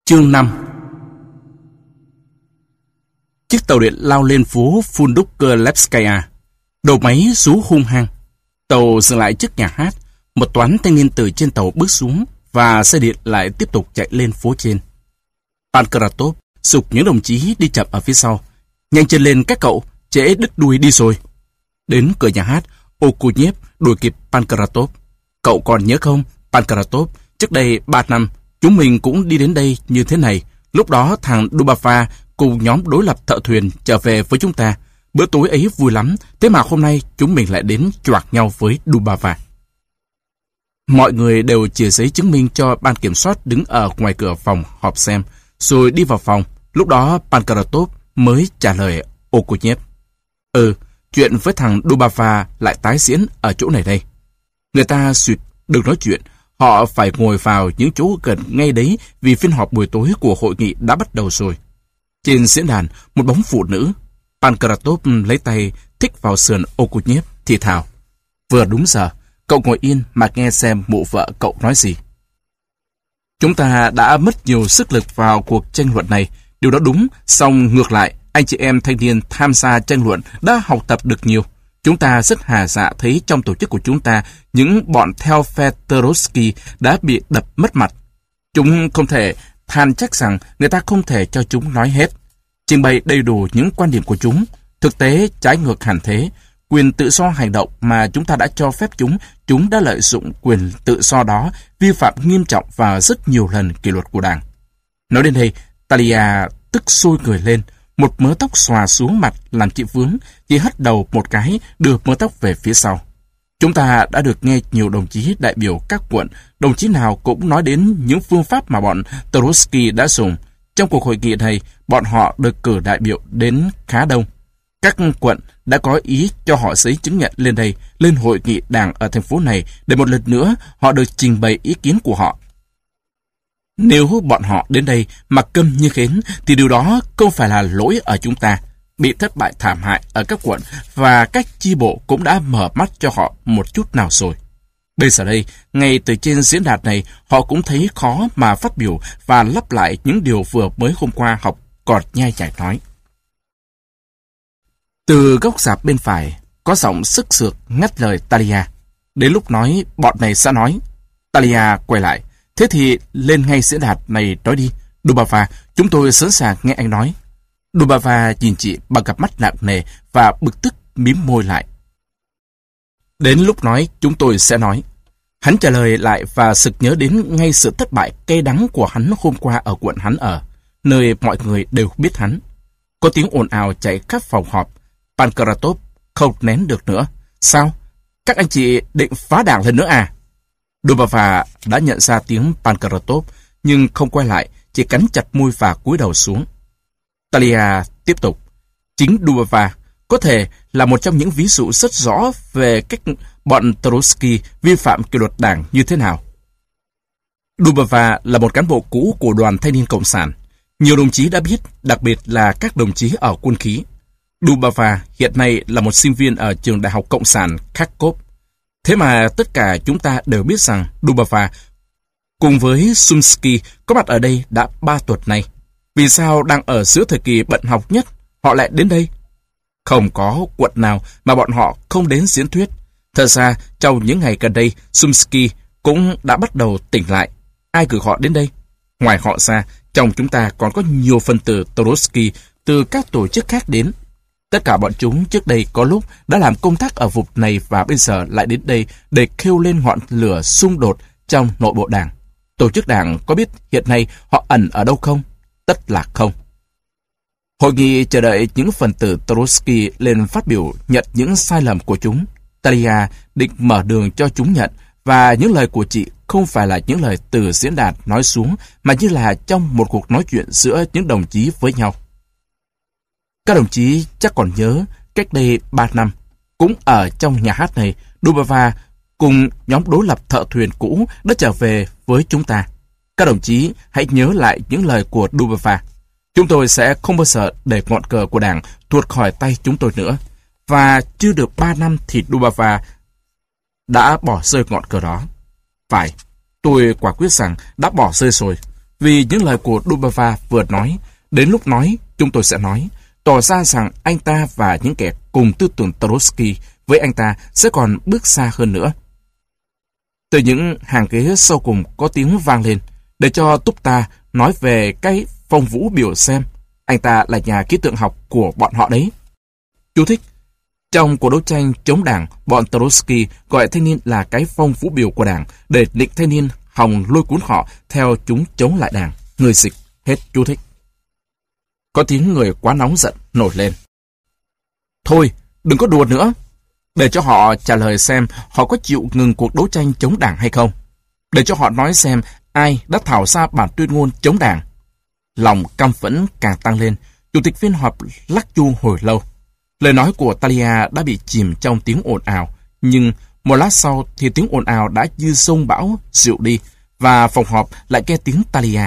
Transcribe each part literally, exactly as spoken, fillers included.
Chương năm. Chiếc tàu điện lao lên phố Fundukovskaya. Đầu máy rú hung hăng. Tàu dừng lại trước nhà hát. Một toán thanh niên từ trên tàu bước xuống và xe điện lại tiếp tục chạy lên phố trên. Pankratov giục những đồng chí đi chậm ở phía sau. Nhanh chân lên các cậu, trễ đứt đuôi đi rồi. Đến cửa nhà hát, Okunev đuổi kịp Pankratov. Cậu còn nhớ không, Pankratov, trước đây ba năm, chúng mình cũng đi đến đây như thế này. Lúc đó thằng Dubava cùng nhóm đối lập thợ thuyền trở về với chúng ta. Bữa tối ấy vui lắm, thế mà hôm nay chúng mình lại đến choạc nhau với Dubava. Mọi người đều chia giấy chứng minh cho ban kiểm soát đứng ở ngoài cửa phòng họp xem, rồi đi vào phòng. Lúc đó Pankratov mới trả lời Okunev. Ừ, chuyện với thằng Dubava lại tái diễn ở chỗ này đây. Người ta suyệt đừng nói chuyện, họ phải ngồi vào những chỗ gần ngay đấy vì phiên họp buổi tối của hội nghị đã bắt đầu rồi. Trên diễn đàn, một bóng phụ nữ. Pankratov lấy tay thích vào sườn Okunev thì thào. Vừa đúng giờ, cậu ngồi yên mà nghe xem mụ vợ cậu nói gì. Chúng ta đã mất nhiều sức lực vào cuộc tranh luận này. Điều đó đúng, song ngược lại, anh chị em thanh niên tham gia tranh luận đã học tập được nhiều. Chúng ta rất hà dạ thấy trong tổ chức của chúng ta, những bọn theo phe Trotsky đã bị đập mất mặt. Chúng không thể than trách rằng người ta không thể cho chúng nói hết, trình bày đầy đủ những quan điểm của chúng. Thực tế trái ngược hẳn thế. Quyền tự do hành động mà chúng ta đã cho phép chúng, chúng đã lợi dụng quyền tự do đó, vi phạm nghiêm trọng và rất nhiều lần kỷ luật của Đảng. Nói đến đây, Talia tức sôi người lên. Một mớ tóc xòa xuống mặt làm chị vướng, chị hất đầu một cái, đưa mớ tóc về phía sau. Chúng ta đã được nghe nhiều đồng chí đại biểu các quận, đồng chí nào cũng nói đến những phương pháp mà bọn Trotsky đã dùng. Trong cuộc hội nghị này, bọn họ được cử đại biểu đến khá đông. Các quận đã có ý cho họ giấy chứng nhận lên đây, lên hội nghị đảng ở thành phố này, để một lần nữa họ được trình bày ý kiến của họ. Nếu bọn họ đến đây mà câm như khến, thì điều đó không phải là lỗi ở chúng ta. Bị thất bại thảm hại ở các quận và các chi bộ cũng đã mở mắt cho họ một chút nào rồi. Bây giờ đây, ngay từ trên diễn đàn này, họ cũng thấy khó mà phát biểu và lặp lại những điều vừa mới hôm qua học còn nhai nhải nói. Từ góc rạp bên phải, có giọng sức sược ngắt lời Talia. Đến lúc nói, bọn này sẽ nói. Talia quay lại. Thế thì lên ngay diễn đàn này nói đi. Dubava, chúng tôi sẵn sàng nghe anh nói. Dubava nhìn chị bằng cặp mắt nặng nề và bực tức mím môi lại. Đến lúc nói, chúng tôi sẽ nói. Hắn trả lời lại và sực nhớ đến ngay sự thất bại cay đắng của hắn hôm qua ở quận hắn ở, nơi mọi người đều biết hắn. Có tiếng ồn ào chạy khắp phòng họp. Pankratov không nén được nữa. Sao? Các anh chị định phá đảng lần nữa à? Dubava đã nhận ra tiếng Pankratov, nhưng không quay lại, chỉ cắn chặt môi và cúi đầu xuống. Talia tiếp tục. Chính Dubava có thể là một trong những ví dụ rất rõ về cách bọn Trotsky vi phạm kỷ luật đảng như thế nào. Dubava là một cán bộ cũ của Đoàn Thanh niên Cộng sản. Nhiều đồng chí đã biết, đặc biệt là các đồng chí ở quân khí. Dubava hiện nay là một sinh viên ở trường Đại học Cộng sản Kharkov. Thế mà tất cả chúng ta đều biết rằng Dubava cùng với Sumsky có mặt ở đây đã ba tuần nay. Vì sao đang ở giữa thời kỳ bận học nhất, họ lại đến đây? Không có quận nào mà bọn họ không đến diễn thuyết. Thật ra, trong những ngày gần đây, Sumsky cũng đã bắt đầu tỉnh lại. Ai cử họ đến đây? Ngoài họ ra, trong chúng ta còn có nhiều phần tử Trotsky từ các tổ chức khác đến. Tất cả bọn chúng trước đây có lúc đã làm công tác ở vùng này và bây giờ lại đến đây để kêu lên ngọn lửa xung đột trong nội bộ đảng. Tổ chức đảng có biết hiện nay họ ẩn ở đâu không? Tất là không. Hội nghị chờ đợi những phần tử Trotsky lên phát biểu nhận những sai lầm của chúng. Talia định mở đường cho chúng nhận, và những lời của chị không phải là những lời từ diễn đàn nói xuống, mà như là trong một cuộc nói chuyện giữa những đồng chí với nhau. Các đồng chí chắc còn nhớ, cách đây ba năm, cũng ở trong nhà hát này, Dubava cùng nhóm đối lập thợ thuyền cũ đã trở về với chúng ta. Các đồng chí hãy nhớ lại những lời của Dubava. Chúng tôi sẽ không bao giờ để ngọn cờ của đảng tuột khỏi tay chúng tôi nữa. Và chưa được ba năm thì Dubava đã bỏ rơi ngọn cờ đó. Phải, tôi quả quyết rằng đã bỏ rơi rồi. Vì những lời của Dubova vừa nói, đến lúc nói, chúng tôi sẽ nói, tỏ ra rằng anh ta và những kẻ cùng tư tưởng Trotsky với anh ta sẽ còn bước xa hơn nữa. Từ những hàng ghế sau cùng có tiếng vang lên, để cho túc ta nói về cái phong vũ biểu xem. Anh ta là nhà ký tượng học của bọn họ đấy. Chú thích. Trong cuộc đấu tranh chống đảng, bọn Trotsky gọi thanh niên là cái phong vũ biểu của đảng để định thanh niên hòng lôi cuốn họ theo chúng chống lại đảng. Người dịch. Hết chú thích. Có tiếng người quá nóng giận nổi lên. Thôi, đừng có đùa nữa. Để cho họ trả lời xem họ có chịu ngừng cuộc đấu tranh chống đảng hay không. Để cho họ nói xem ai đã thảo ra bản tuyên ngôn chống đảng. Lòng căm phẫn càng tăng lên. Chủ tịch phiên họp lắc chu hồi lâu. Lời nói của Talia đã bị chìm trong tiếng ồn ào, nhưng một lát sau thì tiếng ồn ào đã như sông bão dịu đi, và phòng họp lại nghe tiếng Talia.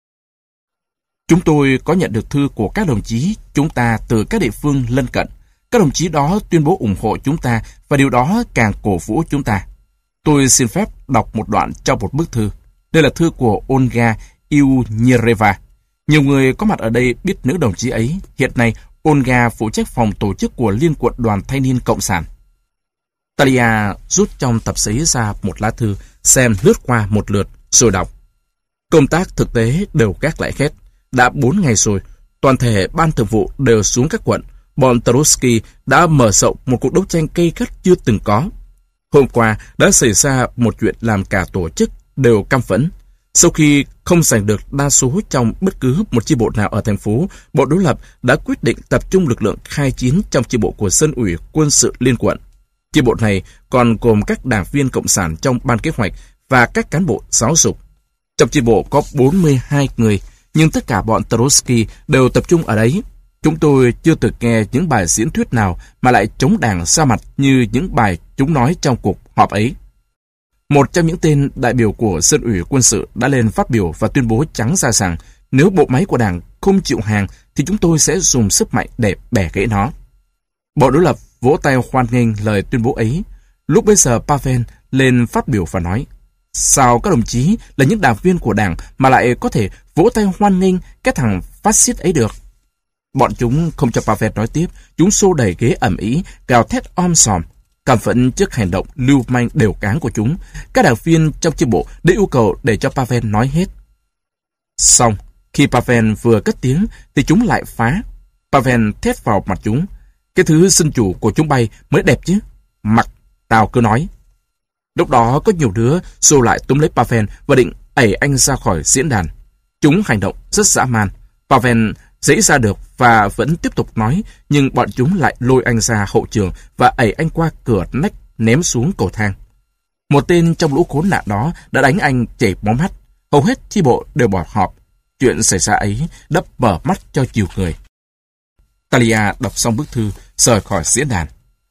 Chúng tôi có nhận được thư của các đồng chí chúng ta từ các địa phương lân cận. Các đồng chí đó tuyên bố ủng hộ chúng ta, và điều đó càng cổ vũ chúng ta. Tôi xin phép đọc một đoạn trong một bức thư. Đây là thư của Olga Iunyereva. Nhiều người có mặt ở đây biết nữ đồng chí ấy. Hiện nay, Olga phụ trách phòng tổ chức của Liên quận Đoàn Thanh niên Cộng sản. Talia rút trong tập giấy ra một lá thư, xem lướt qua một lượt, rồi đọc. Công tác thực tế đều gác lại hết. Đã bốn ngày rồi, toàn thể ban thường vụ đều xuống các quận. Bọn Trotsky đã mở rộng một cuộc đấu tranh gay gắt chưa từng có. Hôm qua đã xảy ra một chuyện làm cả tổ chức đều căm phẫn. Sau khi không giành được đa số trong bất cứ một chi bộ nào ở thành phố, bộ đối lập đã quyết định tập trung lực lượng khai chiến trong chi bộ của Dân ủy quân sự liên quận. Chi bộ này còn gồm các đảng viên cộng sản trong ban kế hoạch và các cán bộ giáo dục. Trong chi bộ có bốn mươi hai người, nhưng tất cả bọn Trotsky đều tập trung ở đấy. Chúng tôi chưa từng nghe những bài diễn thuyết nào mà lại chống đảng ra mặt như những bài chúng nói trong cuộc họp ấy. Một trong những tên đại biểu của Dân ủy quân sự đã lên phát biểu và tuyên bố trắng ra rằng nếu bộ máy của đảng không chịu hàng thì chúng tôi sẽ dùng sức mạnh để bẻ gãy nó. Bộ đối lập vỗ tay hoan nghênh lời tuyên bố ấy. Lúc bấy giờ Pavel lên phát biểu và nói: sao các đồng chí là những đảng viên của đảng mà lại có thể vỗ tay hoan nghênh cái thằng phát xít ấy được? Bọn chúng không cho Pavel nói tiếp, chúng xô đẩy ghế ầm ĩ, gào thét om sòm. Căm phẫn trước hành động lưu manh đều cáng của chúng, các đảng viên trong chi bộ đã yêu cầu để cho Pavel nói hết. Xong, khi Pavel vừa cất tiếng thì chúng lại phá. Pavel thét vào mặt chúng: cái thứ dân chủ của chúng bay mới đẹp chứ. Mặc, tao cứ nói. Lúc đó có nhiều đứa xô lại túm lấy Pavel và định ẩy anh ra khỏi diễn đàn. Chúng hành động rất dã man. Pavel dễ ra được và vẫn tiếp tục nói, nhưng bọn chúng lại lôi anh ra hậu trường và ẩy anh qua cửa nách ném xuống cầu thang. Một tên trong lũ khốn nạn đó đã đánh anh chảy máu mắt. Hầu hết chi bộ đều bỏ họp. Chuyện xảy ra ấy đắp bờ mắt cho nhiều người. Talia đọc xong bức thư, rời khỏi diễn đàn.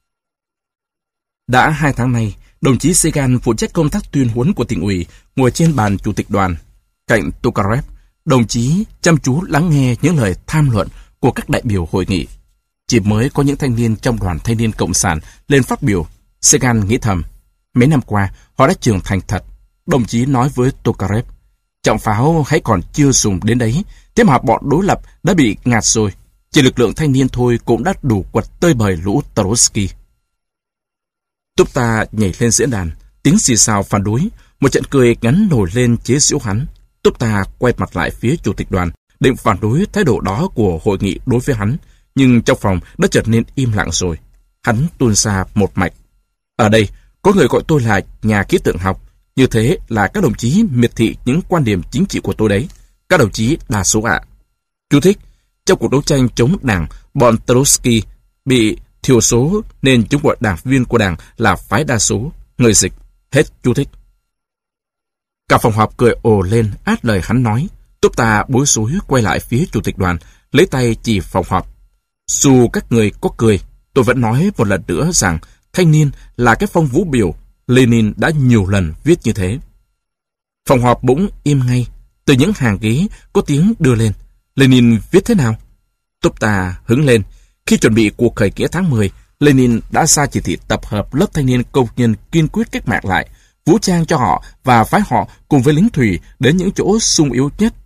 Đã hai tháng nay, đồng chí Segan phụ trách công tác tuyên huấn của tỉnh ủy, ngồi trên bàn chủ tịch đoàn. Cạnh Tokarev, đồng chí chăm chú lắng nghe những lời tham luận của các đại biểu hội nghị. Chỉ mới có những thanh niên trong đoàn thanh niên cộng sản lên phát biểu, Segan nghĩ thầm, mấy năm qua họ đã trưởng thành thật. Đồng chí nói với Tokarev, trọng pháo hãy còn chưa dùng đến đấy, thế mà bọn đối lập đã bị ngạt rồi. Chỉ lực lượng thanh niên thôi cũng đã đủ quật tơi bời lũ Trotsky. Túc ta nhảy lên diễn đàn, tiếng xì xào phản đối, một trận cười ngắn nổi lên chế giễu hắn. Túc ta quay mặt lại phía chủ tịch đoàn, định phản đối thái độ đó của hội nghị đối với hắn, nhưng trong phòng đã trở nên im lặng rồi. Hắn tuôn ra một mạch: ở đây có người gọi tôi là nhà ký tượng học, như thế là các đồng chí miệt thị những quan điểm chính trị của tôi đấy. Các đồng chí đa số ạ. Chú thích: trong cuộc đấu tranh chống đảng, bọn Trotsky bị thiểu số nên chúng gọi đảng viên của đảng là phái đa số. Người dịch. Hết chú thích. Cả phòng họp cười ồ lên át lời hắn nói. Túc ta bối rối quay lại phía chủ tịch đoàn, lấy tay chỉ phòng họp. Dù các người có cười, tôi vẫn nói một lần nữa rằng thanh niên là cái phong vũ biểu. Lenin đã nhiều lần viết như thế. Phòng họp bỗng im ngay. Từ những hàng ghế có tiếng đưa lên. Lenin viết thế nào? Túc ta hứng lên. Khi chuẩn bị cuộc khởi nghĩa tháng mười, Lenin đã ra chỉ thị tập hợp lớp thanh niên công nhân kiên quyết cách mạng lại, vũ trang cho họ và phái họ cùng với lính thủy đến những chỗ sung yếu nhất,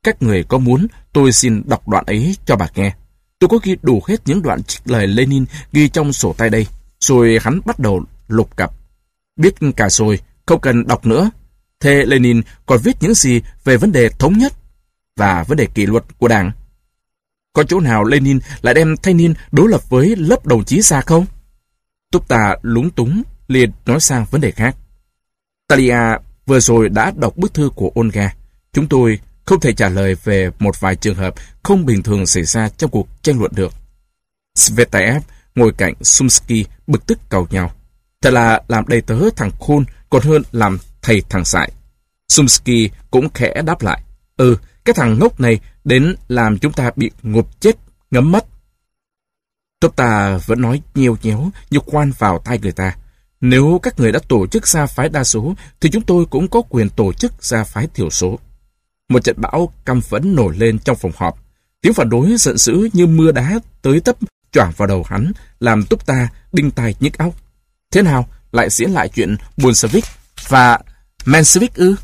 các người có muốn, tôi xin đọc đoạn ấy cho bà nghe. Tôi có ghi đủ hết những đoạn trích lời Lenin ghi trong sổ tay đây. Rồi hắn bắt đầu lục cặp. Biết cả rồi, không cần đọc nữa. Thế Lenin còn viết những gì về vấn đề thống nhất và vấn đề kỷ luật của Đảng? Có chỗ nào Lenin lại đem thanh niên đối lập với lớp đồng chí ra không? Túc ta lúng túng, liền nói sang vấn đề khác. Talia vừa rồi đã đọc bức thư của Olga. Chúng tôi không thể trả lời về một vài trường hợp không bình thường xảy ra trong cuộc tranh luận được. Svetaev ngồi cạnh Sumsky bực tức cầu nhau. Thật là làm đầy tớ thằng khôn còn hơn làm thầy thằng dại. Sumsky cũng khẽ đáp lại. Ừ, cái thằng ngốc này đến làm chúng ta bị ngộp chết, ngấm mất. Tốp ta vẫn nói nhiều nhéo như khoan vào tai người ta. Nếu các người đã tổ chức ra phái đa số, thì chúng tôi cũng có quyền tổ chức ra phái thiểu số. Một trận bão căm phẫn nổi lên trong phòng họp. Tiếng phản đối giận dữ như mưa đá tới tấp choảng vào đầu hắn, làm Túc ta đinh tai nhức óc. Thế nào lại diễn lại chuyện Bolshevik và Menshevik ư?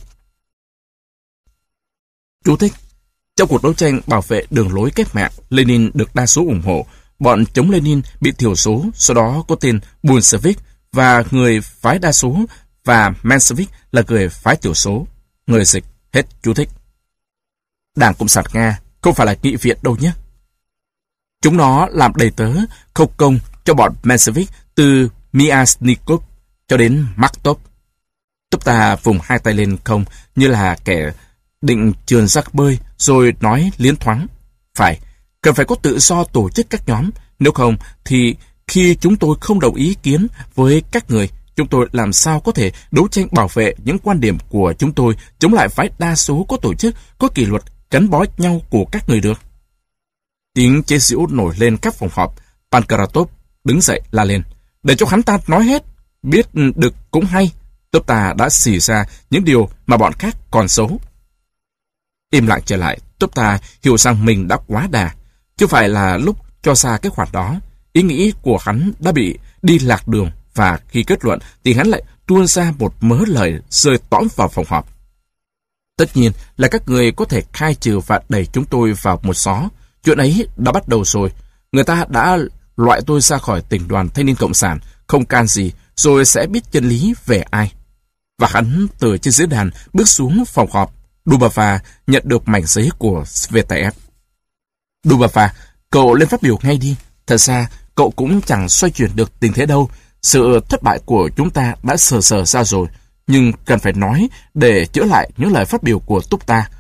Chú thích: trong cuộc đấu tranh bảo vệ đường lối cách mạng, Lenin được đa số ủng hộ. Bọn chống Lenin bị thiểu số, sau đó có tên Bolshevik, và người phái đa số, và Menshevik là người phái thiểu số. Người dịch. Hết chú thích. Đảng Cộng sản Nga không phải là nghị viện đâu nhé. Chúng nó làm đầy tớ, khâu công cho bọn Menshevik từ Myasnikov cho đến Martov. Túc ta vùng hai tay lên không như là kẻ định trườn ra bơi, rồi nói liến thoáng. Phải, cần phải có tự do tổ chức các nhóm. Nếu không thì khi chúng tôi không đồng ý kiến với các người, chúng tôi làm sao có thể đấu tranh bảo vệ những quan điểm của chúng tôi chống lại phái đa số có tổ chức, có kỷ luật, gắn bó nhau của các người được. Tiếng chế giễu nổi lên các phòng họp. Pankratov đứng dậy la lên. Để cho hắn ta nói hết. Biết được cũng hay. Tốp ta đã xì ra những điều mà bọn khác còn xấu. Im lặng trở lại, Tốp ta hiểu rằng mình đã quá đà. Chứ phải là lúc cho ra cái khoản đó. Ý nghĩ của hắn đã bị đi lạc đường, và khi kết luận thì hắn lại tuôn ra một mớ lời rơi tõm vào phòng họp. Tất nhiên là các người có thể khai trừ và đẩy chúng tôi vào một xó. Chuyện ấy đã bắt đầu rồi. Người ta đã loại tôi ra khỏi tỉnh đoàn Thanh niên Cộng sản, không can gì, rồi sẽ biết chân lý về ai. Và hắn từ trên diễn đàn bước xuống phòng họp. Dubava nhận được mảnh giấy của Svetaev. Dubava, cậu lên phát biểu ngay đi. Thật ra, cậu cũng chẳng xoay chuyển được tình thế đâu. Sự thất bại của chúng ta đã sờ sờ ra rồi, nhưng cần phải nói để chữa lại những lời phát biểu của Túc ta.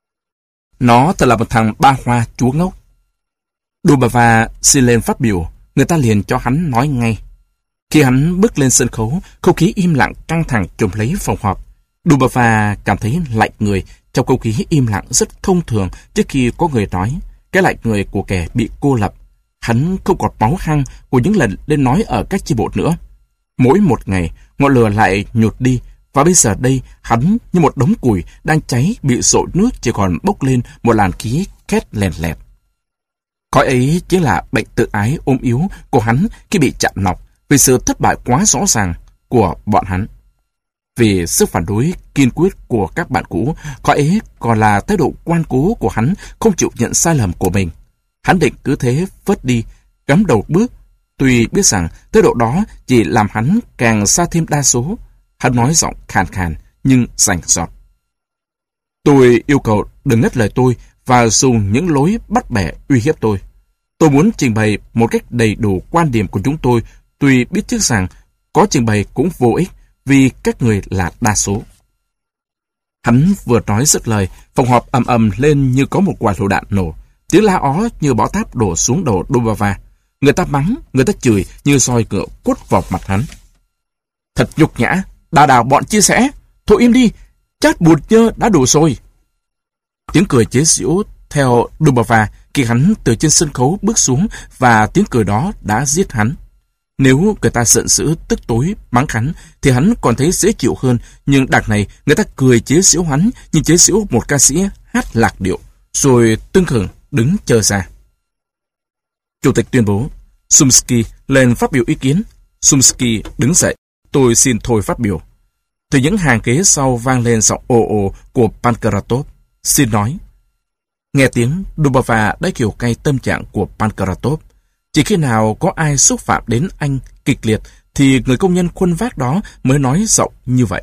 Nó thật là một thằng ba hoa chúa ngốc. Dubava xin lên phát biểu, người ta liền cho hắn nói ngay. Khi hắn bước lên sân khấu, không khí im lặng căng thẳng trùm lấy phòng họp. Dubava cảm thấy lạnh người trong không khí im lặng rất thông thường trước khi có người nói. Cái lạnh người của kẻ bị cô lập. Hắn không còn máu hăng của những lần lên nói ở các chi bộ nữa. Mỗi một ngày, ngọn lửa lại nhụt đi, và bây giờ đây, hắn như một đống củi đang cháy bị dội nước, chỉ còn bốc lên một làn khí khét lèn lẹt. Khói ấy chính là bệnh tự ái ôm yếu của hắn khi bị chặn nọc vì sự thất bại quá rõ ràng của bọn hắn. Vì sức phản đối kiên quyết của các bạn cũ, khói ấy còn là thái độ ngoan cố của hắn không chịu nhận sai lầm của mình. Hắn định cứ thế phớt đi, cắm đầu bước, tuy biết rằng thái độ đó chỉ làm hắn càng xa thêm đa số. Hắn nói giọng khàn khàn nhưng rành rọt. Tôi yêu cầu đừng ngắt lời tôi và dùng những lối bắt bẻ uy hiếp tôi. Tôi muốn trình bày một cách đầy đủ quan điểm của chúng tôi, tuy biết trước rằng có trình bày cũng vô ích vì các người là đa số. Hắn vừa nói dứt lời, phòng họp ầm ầm lên như có một quả lựu đạn nổ. Tiếng la ó như bão táp đổ xuống đầu Dubava. Người ta mắng, người ta chửi như roi ngựa quất vào mặt hắn. Thật nhục nhã, đà đào bọn chia sẻ. Thôi im đi, chát bụt nhơ đã đủ rồi. Tiếng cười chế giễu theo Dubava khi hắn từ trên sân khấu bước xuống, và tiếng cười đó đã giết hắn. Nếu người ta giận dữ tức tối mắng hắn thì hắn còn thấy dễ chịu hơn, nhưng đằng này người ta cười chế giễu hắn như chế giễu một ca sĩ hát lạc điệu, rồi tưng hửng đứng chờ ra. Chủ tịch tuyên bố. Sumsky lên phát biểu ý kiến. Sumsky đứng dậy. Tôi xin thôi phát biểu. Từ những hàng ghế sau vang lên giọng ồ ồ của Pankratov. Xin nói. Nghe tiếng, Dubova đã hiểu ngay tâm trạng của Pankratov. Chỉ khi nào có ai xúc phạm đến anh kịch liệt thì người công nhân khuân vác đó mới nói giọng như vậy.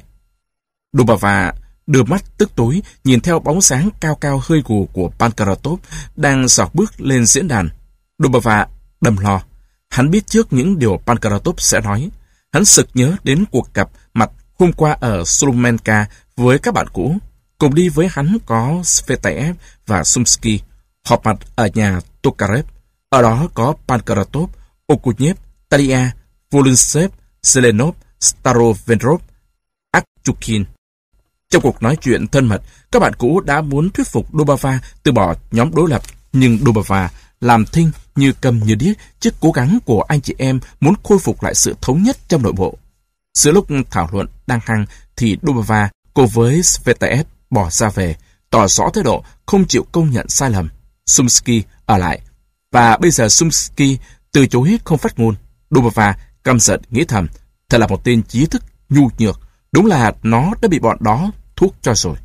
Dubova đưa mắt tức tối nhìn theo bóng sáng cao cao hơi gù của Pankratov đang giọt bước lên diễn đàn. Dubova đâm lo. Hắn biết trước những điều Pankratov sẽ nói. Hắn sực nhớ đến cuộc gặp mặt hôm qua ở Solomenka với các bạn cũ. Cùng đi với hắn có Svetaev và Sumsky, họp mặt ở nhà Tokarev. Ở đó có Pankratov, Okunev, Talia, Volintsev, Zelenov, Starovenrov, Akchukin. Trong cuộc nói chuyện thân mật, các bạn cũ đã muốn thuyết phục Dubova từ bỏ nhóm đối lập, nhưng Dubova làm thinh như cầm như điếc trước cố gắng của anh chị em muốn khôi phục lại sự thống nhất trong nội bộ. Giữa lúc thảo luận đang hăng thì Dubova cùng với Svetaev bỏ ra về, tỏ rõ thái độ không chịu công nhận sai lầm. Sumsky ở lại, và bây giờ Sumsky từ chối không phát ngôn. Dubova căm giận nghĩ thầm, thật là một tên trí thức nhu nhược, đúng là nó đã bị bọn đó thuốc cho rồi.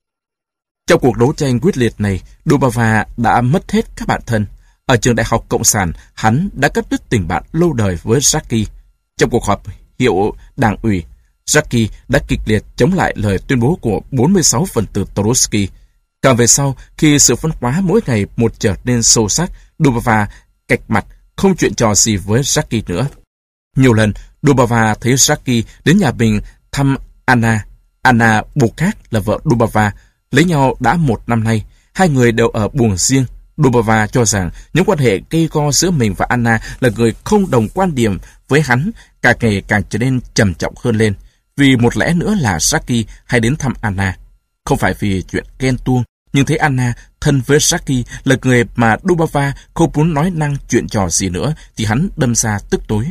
Trong cuộc đấu tranh quyết liệt này, Dubova đã mất hết các bạn thân. Ở trường đại học Cộng sản, hắn đã cắt đứt tình bạn lâu đời với Zaki. Trong cuộc họp hiệu đảng ủy, Zaki đã kịch liệt chống lại lời tuyên bố của bốn mươi sáu phần tử Trotsky. Càng về sau, khi sự phân hóa mỗi ngày một trở nên sâu sắc, Dubova cạch mặt, không chuyện trò gì với Zaki nữa. Nhiều lần, Dubova thấy Zaki đến nhà mình thăm Anna. Anna Bukak là vợ Dubova, lấy nhau đã một năm nay. Hai người đều ở buồng riêng. Dubova cho rằng những quan hệ gây go giữa mình và Anna là người không đồng quan điểm với hắn, càng ngày càng trở nên trầm trọng hơn lên. Vì một lẽ nữa là Zaki hay đến thăm Anna. Không phải vì chuyện ghen tuông, nhưng thấy Anna thân với Zaki là người mà Dubova không muốn nói năng chuyện trò gì nữa thì hắn đâm ra tức tối.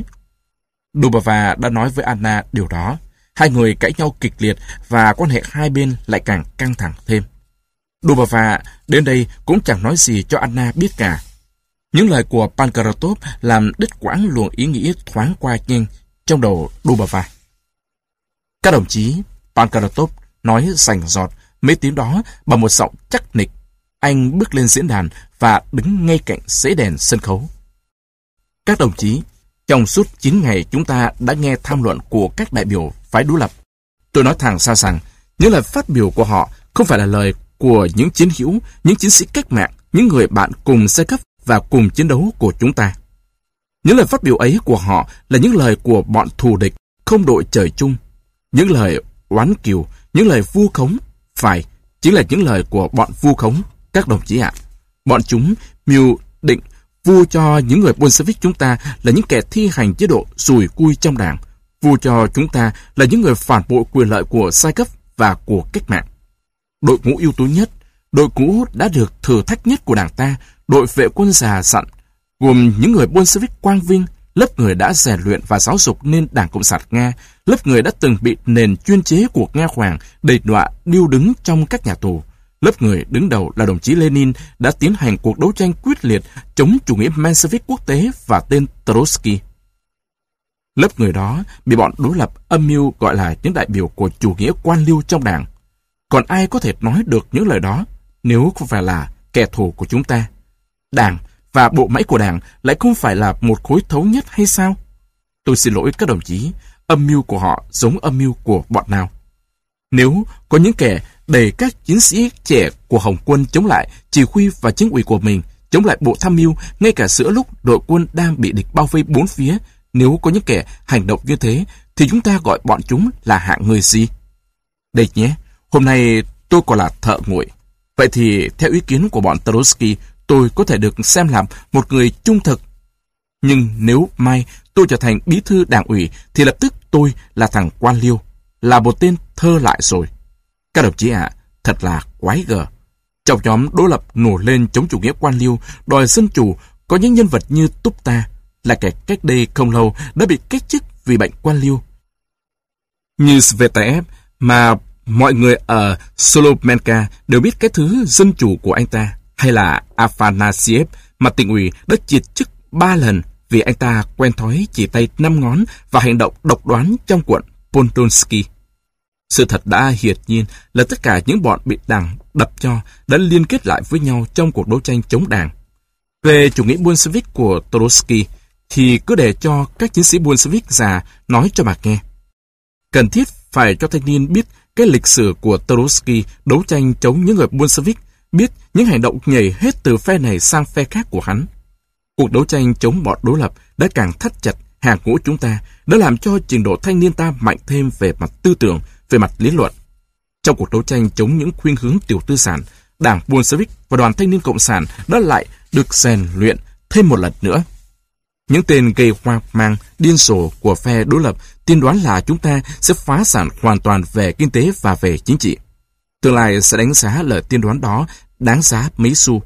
Dubova đã nói với Anna điều đó. Hai người cãi nhau kịch liệt và quan hệ hai bên lại càng căng thẳng thêm. Dubova đến đây cũng chẳng nói gì cho Anna biết cả. Những lời của Pankratov làm đứt quãng luồng ý nghĩ thoáng qua nhanh trong đầu Dubova. Các đồng chí, Pankratov nói rành rọt mấy tiếng đó bằng một giọng chắc nịch. Anh bước lên diễn đàn và đứng ngay cạnh dãy đèn sân khấu. Các đồng chí, trong suốt chín ngày chúng ta đã nghe tham luận của các đại biểu phái đối lập. Tôi nói thẳng ra rằng, những lời phát biểu của họ không phải là lời của những chiến hữu, những chiến sĩ cách mạng, những người bạn cùng giai cấp và cùng chiến đấu của chúng ta. Những lời phát biểu ấy của họ là những lời của bọn thù địch, không đội trời chung. Những lời oán kiều, những lời vu khống, phải, chính là những lời của bọn vu khống, các đồng chí ạ. Bọn chúng mưu định vu cho những người Bolshevik chúng ta là những kẻ thi hành chế độ rùi cui trong đảng, vu cho chúng ta là những người phản bội quyền lợi của giai cấp và của cách mạng. Đội ngũ ưu tú nhất, đội ngũ đã được thử thách nhất của đảng ta, đội vệ quân già dặn, gồm những người Bolshevik quang vinh, lớp người đã rèn luyện và giáo dục nên Đảng Cộng sản Nga, lớp người đã từng bị nền chuyên chế của Nga Hoàng đầy đọa điêu đứng trong các nhà tù. Lớp người đứng đầu là đồng chí Lenin đã tiến hành cuộc đấu tranh quyết liệt chống chủ nghĩa Menshevik quốc tế và tên Trotsky. Lớp người đó bị bọn đối lập âm mưu gọi là những đại biểu của chủ nghĩa quan liêu trong đảng. Còn ai có thể nói được những lời đó nếu không phải là kẻ thù của chúng ta? Đảng và bộ máy của đảng lại không phải là một khối thống nhất hay sao? Tôi xin lỗi các đồng chí, âm mưu của họ giống âm mưu của bọn nào? Nếu có những kẻ đẩy các chiến sĩ trẻ của Hồng quân chống lại chỉ huy và chính ủy của mình, chống lại bộ tham mưu ngay cả giữa lúc đội quân đang bị địch bao vây bốn phía, nếu có những kẻ hành động như thế thì chúng ta gọi bọn chúng là hạng người gì? Đây nhé, hôm nay tôi còn là thợ nguội. Vậy thì theo ý kiến của bọn Trotsky, tôi có thể được xem làm một người trung thực. Nhưng nếu mai tôi trở thành bí thư đảng ủy thì lập tức tôi là thằng quan liêu, là một tên thơ lại rồi. Các đồng chí ạ, à, thật là quái gở. Trong nhóm đối lập nổi lên chống chủ nghĩa quan liêu, đòi dân chủ, có những nhân vật như Túp Ta, là kẻ cách đây không lâu đã bị cách chức vì bệnh quan liêu. Như Svetaev mà mọi người ở Solomenka đều biết cái thứ dân chủ của anh ta, hay là Afanasiev mà tỉnh ủy đã triệt chức ba lần vì anh ta quen thói chỉ tay năm ngón và hành động độc đoán trong quận Pontonsky. Sự thật đã hiển nhiên là tất cả những bọn bị Đảng đập cho đã liên kết lại với nhau trong cuộc đấu tranh chống Đảng. Về chủ nghĩa Bolshevik của Trotsky thì cứ để cho các chiến sĩ Bolshevik già nói cho bà nghe. Cần thiết phải cho thanh niên biết cái lịch sử của Trotsky đấu tranh chống những người Bolshevik, biết những hành động nhảy hết từ phe này sang phe khác của hắn. Cuộc đấu tranh chống bọn đối lập đã càng thắt chặt hàng ngũ chúng ta, đã làm cho trình độ thanh niên ta mạnh thêm về mặt tư tưởng, về mặt lý luận. Trong cuộc đấu tranh chống những khuynh hướng tiểu tư sản, Đảng Bolshevik và Đoàn Thanh niên Cộng sản đã lại được rèn luyện thêm một lần nữa. Những tên gây hoang mang, điên rồ của phe đối lập tiên đoán là chúng ta sẽ phá sản hoàn toàn về kinh tế và về chính trị. Tương lai sẽ đánh giá lời tiên đoán đó đáng giá mấy xu.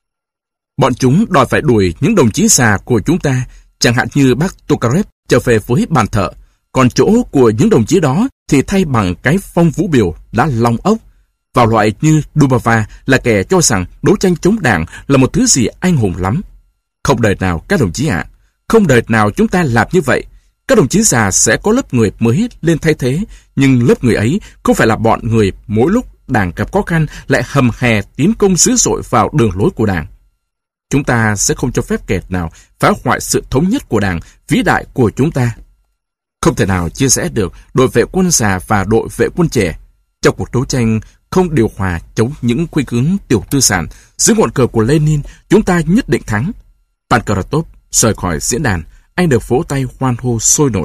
Bọn chúng đòi phải đuổi những đồng chí già của chúng ta, chẳng hạn như bác Tokarev trở về với bàn thờ, còn chỗ của những đồng chí đó thì thay bằng cái phong vũ biểu đã long ốc. Vào loại như Dubova là kẻ cho rằng đấu tranh chống Đảng là một thứ gì anh hùng lắm. Không đời nào các đồng chí ạ, à, không đời nào chúng ta làm như vậy. Các đồng chí già sẽ có lớp người mới lên thay thế, nhưng lớp người ấy không phải là bọn người mỗi lúc Đảng gặp khó khăn lại hầm hè tiến công dữ dội vào đường lối của Đảng. Chúng ta sẽ không cho phép kẻ nào phá hoại sự thống nhất của Đảng vĩ đại của chúng ta. Không thể nào chia rẽ được đội vệ quân già và đội vệ quân trẻ. Trong cuộc đấu tranh không điều hòa chống những khuynh hướng tiểu tư sản, dưới ngọn cờ của Lenin, chúng ta nhất định thắng. Pankratov rời khỏi diễn đàn, anh được vỗ tay hoan hô sôi nổi.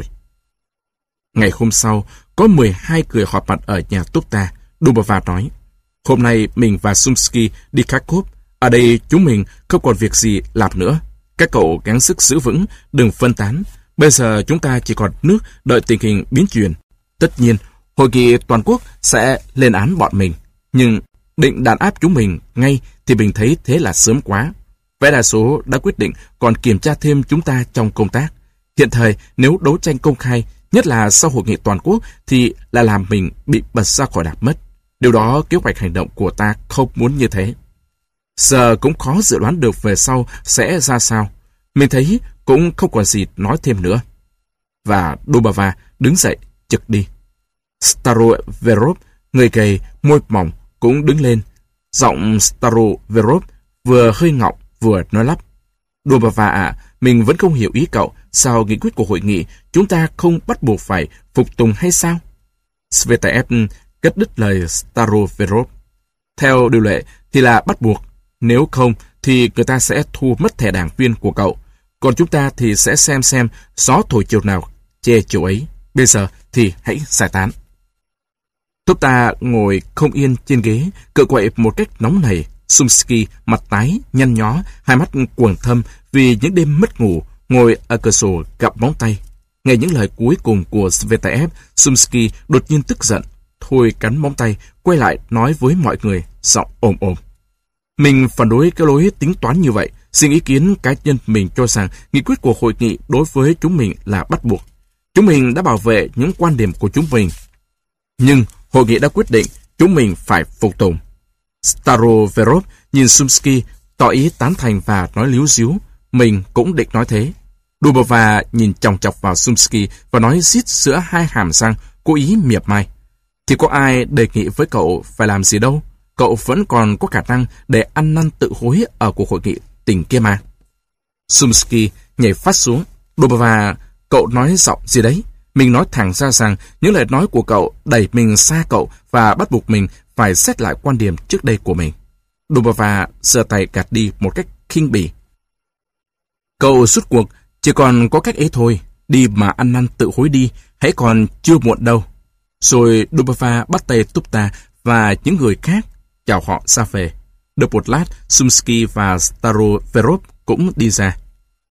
Ngày hôm sau, có mười hai người họp mặt ở nhà túc ta. Dubova nói, hôm nay mình và Sumsky đi Kharkov. Ở đây chúng mình không còn việc gì làm nữa. Các cậu gắng sức giữ vững, đừng phân tán. Bây giờ chúng ta chỉ còn nước đợi tình hình biến chuyển. Tất nhiên, hội nghị toàn quốc sẽ lên án bọn mình. Nhưng định đàn áp chúng mình ngay thì mình thấy thế là sớm quá. Vẻ đa số đã quyết định còn kiểm tra thêm chúng ta trong công tác. Hiện thời, nếu đấu tranh công khai, nhất là sau hội nghị toàn quốc, thì là làm mình bị bật ra khỏi đảng mất. Điều đó kế hoạch hành động của ta không muốn như thế. Giờ cũng khó dự đoán được về sau sẽ ra sao. Mình thấy cũng không còn gì nói thêm nữa. Và Dubova đứng dậy, trực đi. Staroverov, người gầy, môi mỏng, cũng đứng lên. Giọng Staroverov vừa hơi ngọng, vừa nói lắp. Dubova ạ, à, mình vẫn không hiểu ý cậu. Sao nghị quyết của hội nghị chúng ta không bắt buộc phải phục tùng hay sao? Svetaev cắt đứt lời Staroverov. Theo điều lệ thì là bắt buộc. Nếu không thì người ta sẽ thu mất thẻ đảng viên của cậu. Còn chúng ta thì sẽ xem xem gió thổi chiều nào che chiều ấy. Bây giờ thì hãy giải tán. Tốp ta ngồi không yên trên ghế, cựa quậy một cách nóng nảy. Sumsky mặt tái, nhăn nhó, hai mắt quầng thâm vì những đêm mất ngủ, ngồi ở cửa sổ gặm móng tay. Nghe những lời cuối cùng của Svetaev, Sumsky đột nhiên tức giận, thôi cắn móng tay, quay lại nói với mọi người, giọng ồm ồm. Mình phản đối cái lối tính toán như vậy. Xin ý kiến cá nhân mình cho rằng nghị quyết của hội nghị đối với chúng mình là bắt buộc. Chúng mình đã bảo vệ những quan điểm của chúng mình. Nhưng hội nghị đã quyết định chúng mình phải phục tùng. Staroverov nhìn Sumsky tỏ ý tán thành và nói líu díu. Mình cũng định nói thế. Dubova nhìn chòng chọc vào Sumsky và nói rít giữa hai hàm răng, cố ý miệt mai. Thì có ai đề nghị với cậu phải làm gì đâu. Cậu vẫn còn có khả năng để ăn năn tự hối ở cuộc hội nghị tỉnh kia mà. Sumsky nhảy phát xuống. Dubova, cậu nói giọng gì đấy? Mình nói thẳng ra rằng những lời nói của cậu đẩy mình xa cậu và bắt buộc mình phải xét lại quan điểm trước đây của mình. Dubova giơ tay gạt đi một cách khinh bỉ. Cậu rút cuộc chỉ còn có cách ấy thôi. Đi mà ăn năn tự hối đi, hãy còn chưa muộn đâu. Rồi Dubova bắt tay Tupta và những người khác chào họ ra về. Được một lát, Sumsky và Staroverov cũng đi ra.